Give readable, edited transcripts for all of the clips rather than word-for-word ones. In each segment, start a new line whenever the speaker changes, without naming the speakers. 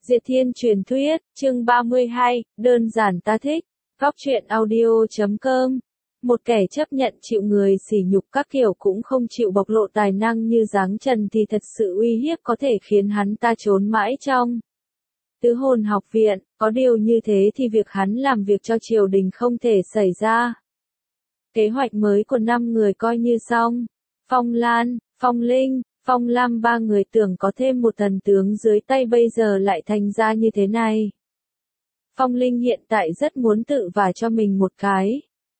Diệt Thiên truyền thuyết, chương 32, đơn giản ta thích, Góc truyện audio.com. Một kẻ chấp nhận chịu người sỉ nhục các kiểu cũng không chịu bộc lộ tài năng như Giáng Trần thì thật sự uy hiếp có thể khiến hắn ta trốn mãi trong Tứ Hồn học viện, có điều như thế thì việc hắn làm việc cho triều đình không thể xảy ra. Kế hoạch mới của 5 người coi như xong. Phong Lan, Phong Linh, Phong Lam ba người tưởng có thêm một thần tướng dưới tay bây giờ lại thành ra như thế này. Phong Linh hiện tại rất muốn tự vả cho mình một cái.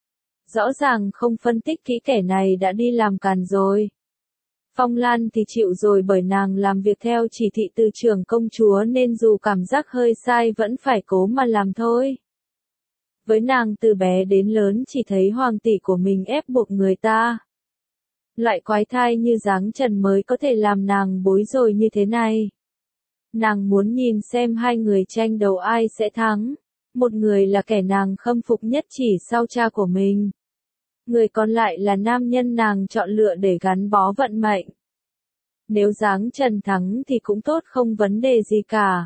Rõ ràng không phân tích kỹ kẻ này đã đi làm càn rồi. Phong Lan thì chịu rồi bởi nàng làm việc theo chỉ thị từ trưởng công chúa nên dù cảm giác hơi sai vẫn phải cố mà làm thôi. Với nàng từ bé đến lớn chỉ thấy hoàng tỷ của mình ép buộc người ta. Loại quái thai như Giáng Trần mới có thể làm nàng bối rối như thế này. Nàng muốn nhìn xem hai người tranh đấu ai sẽ thắng. Một người là kẻ nàng khâm phục nhất chỉ sau cha của mình. Người còn lại là nam nhân nàng chọn lựa để gắn bó vận mệnh. Nếu Giáng Trần thắng thì cũng tốt không vấn đề gì cả.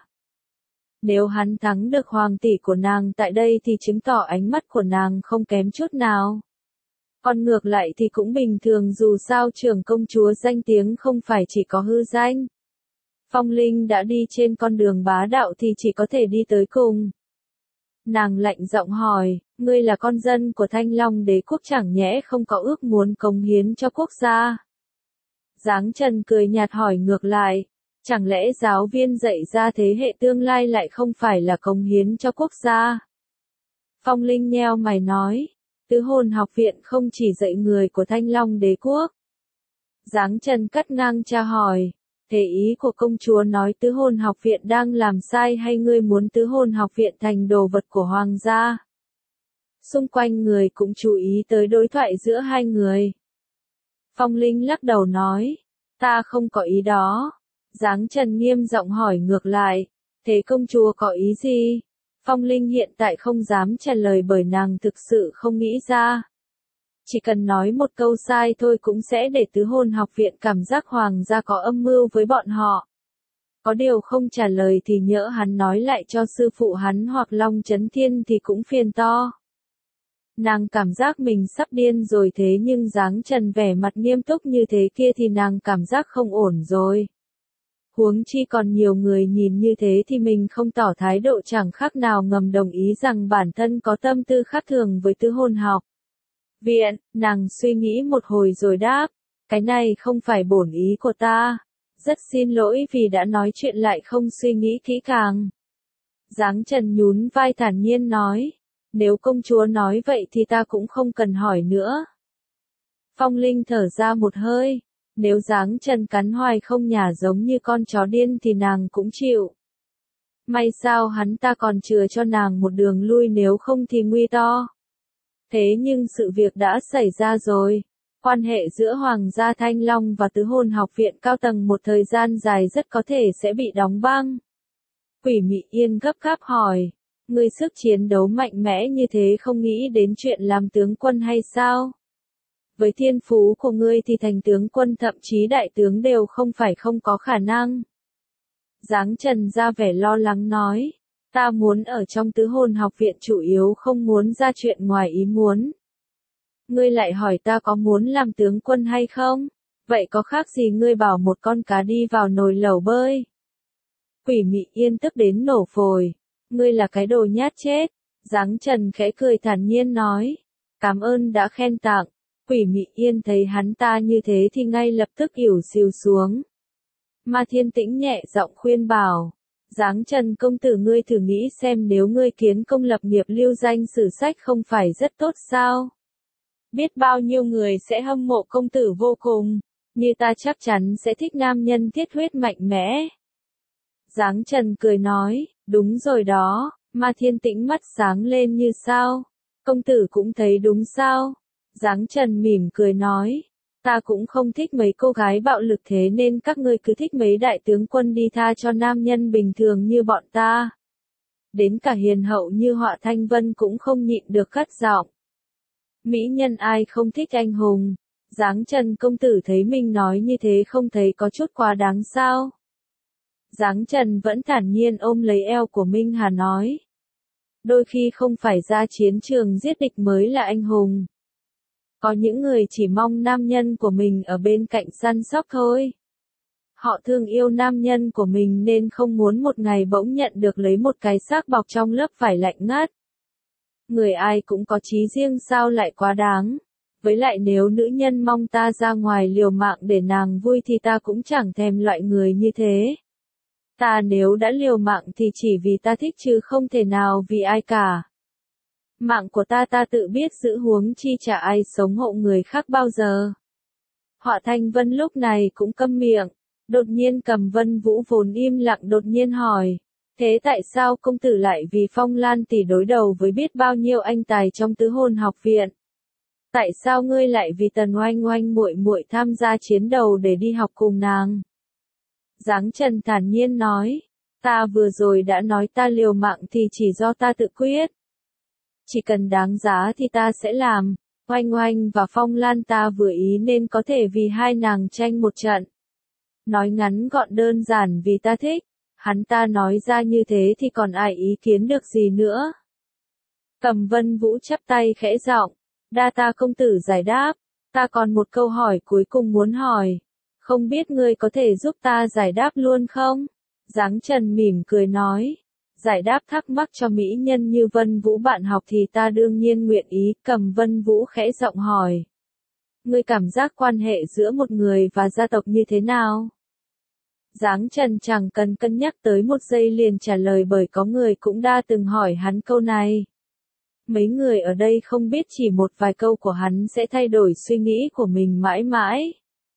Nếu hắn thắng được hoàng tỷ của nàng tại đây thì chứng tỏ ánh mắt của nàng không kém chút nào. Còn ngược lại thì cũng bình thường dù sao trưởng công chúa danh tiếng không phải chỉ có hư danh. Phong Linh đã đi trên con đường bá đạo thì chỉ có thể đi tới cùng. Nàng lạnh giọng hỏi, ngươi là con dân của Thanh Long đế quốc chẳng nhẽ không có ước muốn cống hiến cho quốc gia. Giáng Trần cười nhạt hỏi ngược lại, chẳng lẽ giáo viên dạy ra thế hệ tương lai lại không phải là cống hiến cho quốc gia? Phong Linh nheo mày nói, Tứ Hồn học viện không chỉ dạy người của Thanh Long đế quốc. Giáng Trần cắt ngang tra hỏi, thế ý của công chúa nói Tứ Hồn học viện đang làm sai hay ngươi muốn Tứ Hồn học viện thành đồ vật của hoàng gia? Xung quanh người cũng chú ý tới đối thoại giữa hai người. Phong Linh lắc đầu nói, ta không có ý đó. Giáng Trần nghiêm giọng hỏi ngược lại, thế công chúa có ý gì? Phong Linh hiện tại không dám trả lời bởi nàng thực sự không nghĩ ra. Chỉ cần nói một câu sai thôi cũng sẽ để Tứ Hồn học viện cảm giác hoàng gia có âm mưu với bọn họ. Có điều không trả lời thì nhỡ hắn nói lại cho sư phụ hắn hoặc Long Chấn Thiên thì cũng phiền to. Nàng cảm giác mình sắp điên rồi thế nhưng Giáng Trần vẻ mặt nghiêm túc như thế kia thì nàng cảm giác không ổn rồi. Huống chi còn nhiều người nhìn như thế thì mình không tỏ thái độ chẳng khác nào ngầm đồng ý rằng bản thân có tâm tư khác thường với Tứ Hồn học viện. Nàng suy nghĩ một hồi rồi đáp, cái này không phải bổn ý của ta. Rất xin lỗi vì đã nói chuyện lại không suy nghĩ kỹ càng. Giáng Trần nhún vai thản nhiên nói, nếu công chúa nói vậy thì ta cũng không cần hỏi nữa. Phong Linh thở ra một hơi. Nếu Giáng Trần cắn hoài không nhả giống như con chó điên thì nàng cũng chịu. May sao hắn ta còn chừa cho nàng một đường lui nếu không thì nguy to. Thế nhưng sự việc đã xảy ra rồi. Quan hệ giữa Hoàng gia Thanh Long và Tứ Hồn học viện cao tầng một thời gian dài rất có thể sẽ bị đóng băng. Quỷ Mị Yên gấp gáp hỏi, ngươi sức chiến đấu mạnh mẽ như thế không nghĩ đến chuyện làm tướng quân hay sao? Với thiên phú của ngươi thì thành tướng quân thậm chí đại tướng đều không phải không có khả năng. Giáng Trần ra vẻ lo lắng nói, ta muốn ở trong Tứ Hồn học viện chủ yếu không muốn ra chuyện ngoài ý muốn. Ngươi lại hỏi ta có muốn làm tướng quân hay không? Vậy có khác gì ngươi bảo một con cá đi vào nồi lẩu bơi? Quỷ Mị Yên tức đến nổ phổi, ngươi là cái đồ nhát chết. Giáng Trần khẽ cười thản nhiên nói, cảm ơn đã khen tặng. Quỷ Mị Yên thấy hắn ta như thế thì ngay lập tức ỉu xìu xuống. Ma Thiên Tĩnh nhẹ giọng khuyên bảo, Giáng Trần công tử ngươi thử nghĩ xem nếu ngươi kiến công lập nghiệp lưu danh sử sách không phải rất tốt sao? Biết bao nhiêu người sẽ hâm mộ công tử vô cùng, như ta chắc chắn sẽ thích nam nhân thiết huyết mạnh mẽ. Giáng Trần cười nói, đúng rồi đó. Ma Thiên Tĩnh mắt sáng lên như sao? Công tử cũng thấy đúng sao? Giáng Trần mỉm cười nói, ta cũng không thích mấy cô gái bạo lực thế nên các ngươi cứ thích mấy đại tướng quân đi tha cho nam nhân bình thường như bọn ta. Đến cả hiền hậu như Họa Thanh Vân cũng không nhịn được cất giọng. Mỹ nhân ai không thích anh hùng? Giáng Trần công tử thấy mình nói như thế không thấy có chút quá đáng sao? Giáng Trần vẫn thản nhiên ôm lấy eo của Minh Hà nói. Đôi khi không phải ra chiến trường giết địch mới là anh hùng. Có những người chỉ mong nam nhân của mình ở bên cạnh săn sóc thôi. Họ thương yêu nam nhân của mình nên không muốn một ngày bỗng nhận được lấy một cái xác bọc trong lớp vải lạnh ngắt. Người ai cũng có chí riêng sao lại quá đáng. Với lại nếu nữ nhân mong ta ra ngoài liều mạng để nàng vui thì ta cũng chẳng thèm loại người như thế. Ta nếu đã liều mạng thì chỉ vì ta thích chứ không thể nào vì ai cả. Mạng của ta tự biết giữ, huống chi chả ai sống hộ người khác bao giờ. Họa Thanh Vân lúc này cũng câm miệng. Đột nhiên Cầm Vân Vũ vốn im lặng đột nhiên hỏi. Thế tại sao công tử lại vì Phong Lan tỷ đối đầu với biết bao nhiêu anh tài trong Tứ Hồn học viện? Tại sao ngươi lại vì Tần Oanh Oanh muội muội tham gia chiến đấu để đi học cùng nàng? Giáng Trần thản nhiên nói. Ta vừa rồi đã nói ta liều mạng thì chỉ do ta tự quyết. Chỉ cần đáng giá thì ta sẽ làm. Oanh Oanh và Phong Lan ta vừa ý nên có thể vì hai nàng tranh một trận. Nói ngắn gọn đơn giản vì ta thích. Hắn ta nói ra như thế thì còn ai ý kiến được gì nữa. Cầm Vân Vũ chắp tay khẽ giọng. Đa ta công tử giải đáp. Ta còn một câu hỏi cuối cùng muốn hỏi. Không biết ngươi có thể giúp ta giải đáp luôn không? Giáng Trần mỉm cười nói. Giải đáp thắc mắc cho mỹ nhân như Vân Vũ bạn học thì ta đương nhiên nguyện ý. Cầm Vân Vũ khẽ giọng hỏi. Ngươi cảm giác quan hệ giữa một người và gia tộc như thế nào? Giáng Trần chẳng cần cân nhắc tới một giây liền trả lời bởi có người cũng đã từng hỏi hắn câu này. Mấy người ở đây không biết chỉ một vài câu của hắn sẽ thay đổi suy nghĩ của mình mãi mãi.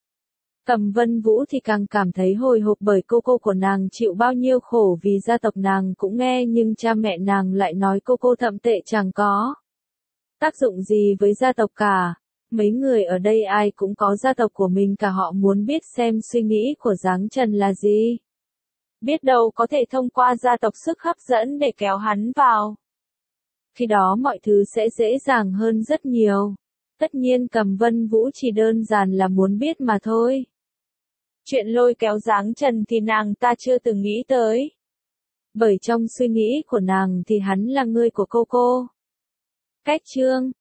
Cầm Vân Vũ thì càng cảm thấy hồi hộp bởi cô của nàng chịu bao nhiêu khổ vì gia tộc nàng cũng nghe nhưng cha mẹ nàng lại nói cô thậm tệ chẳng có tác dụng gì với gia tộc cả. Mấy người ở đây ai cũng có gia tộc của mình cả, họ muốn biết xem suy nghĩ của Giáng Trần là gì. Biết đâu có thể thông qua gia tộc sức hấp dẫn để kéo hắn vào. Khi đó mọi thứ sẽ dễ dàng hơn rất nhiều. Tất nhiên Cầm Vân Vũ chỉ đơn giản là muốn biết mà thôi. Chuyện lôi kéo Giáng Trần thì nàng ta chưa từng nghĩ tới. Bởi trong suy nghĩ của nàng thì hắn là người của cô. Cách chương